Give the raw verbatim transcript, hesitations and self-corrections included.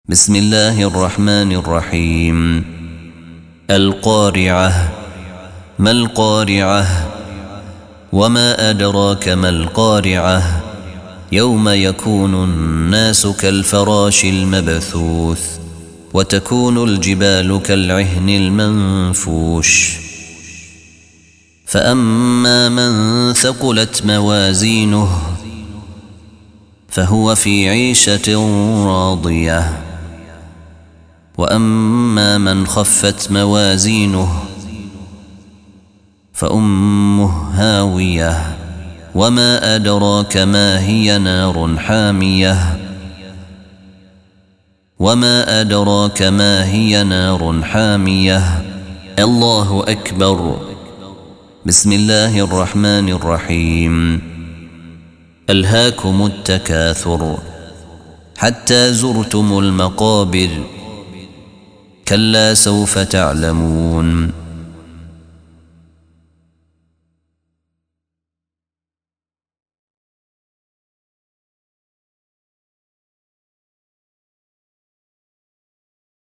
بسم الله الرحمن الرحيم. القارعة. ما القارعة؟ وما أدراك ما القارعة؟ يوم يكون الناس كالفراش المبثوث وتكون الجبال كالعهن المنفوش. فأما من ثقلت موازينه فهو في عيشة راضية، وأما من خفت موازينه فأمه هاوية. وما أدراك ما هي؟ نار حامية. وما أدراك ما هي؟ نار حامية. الله أكبر. بسم الله الرحمن الرحيم. ألهاكم التكاثر حتى زرتم المقابر، كلا سوف تعلمون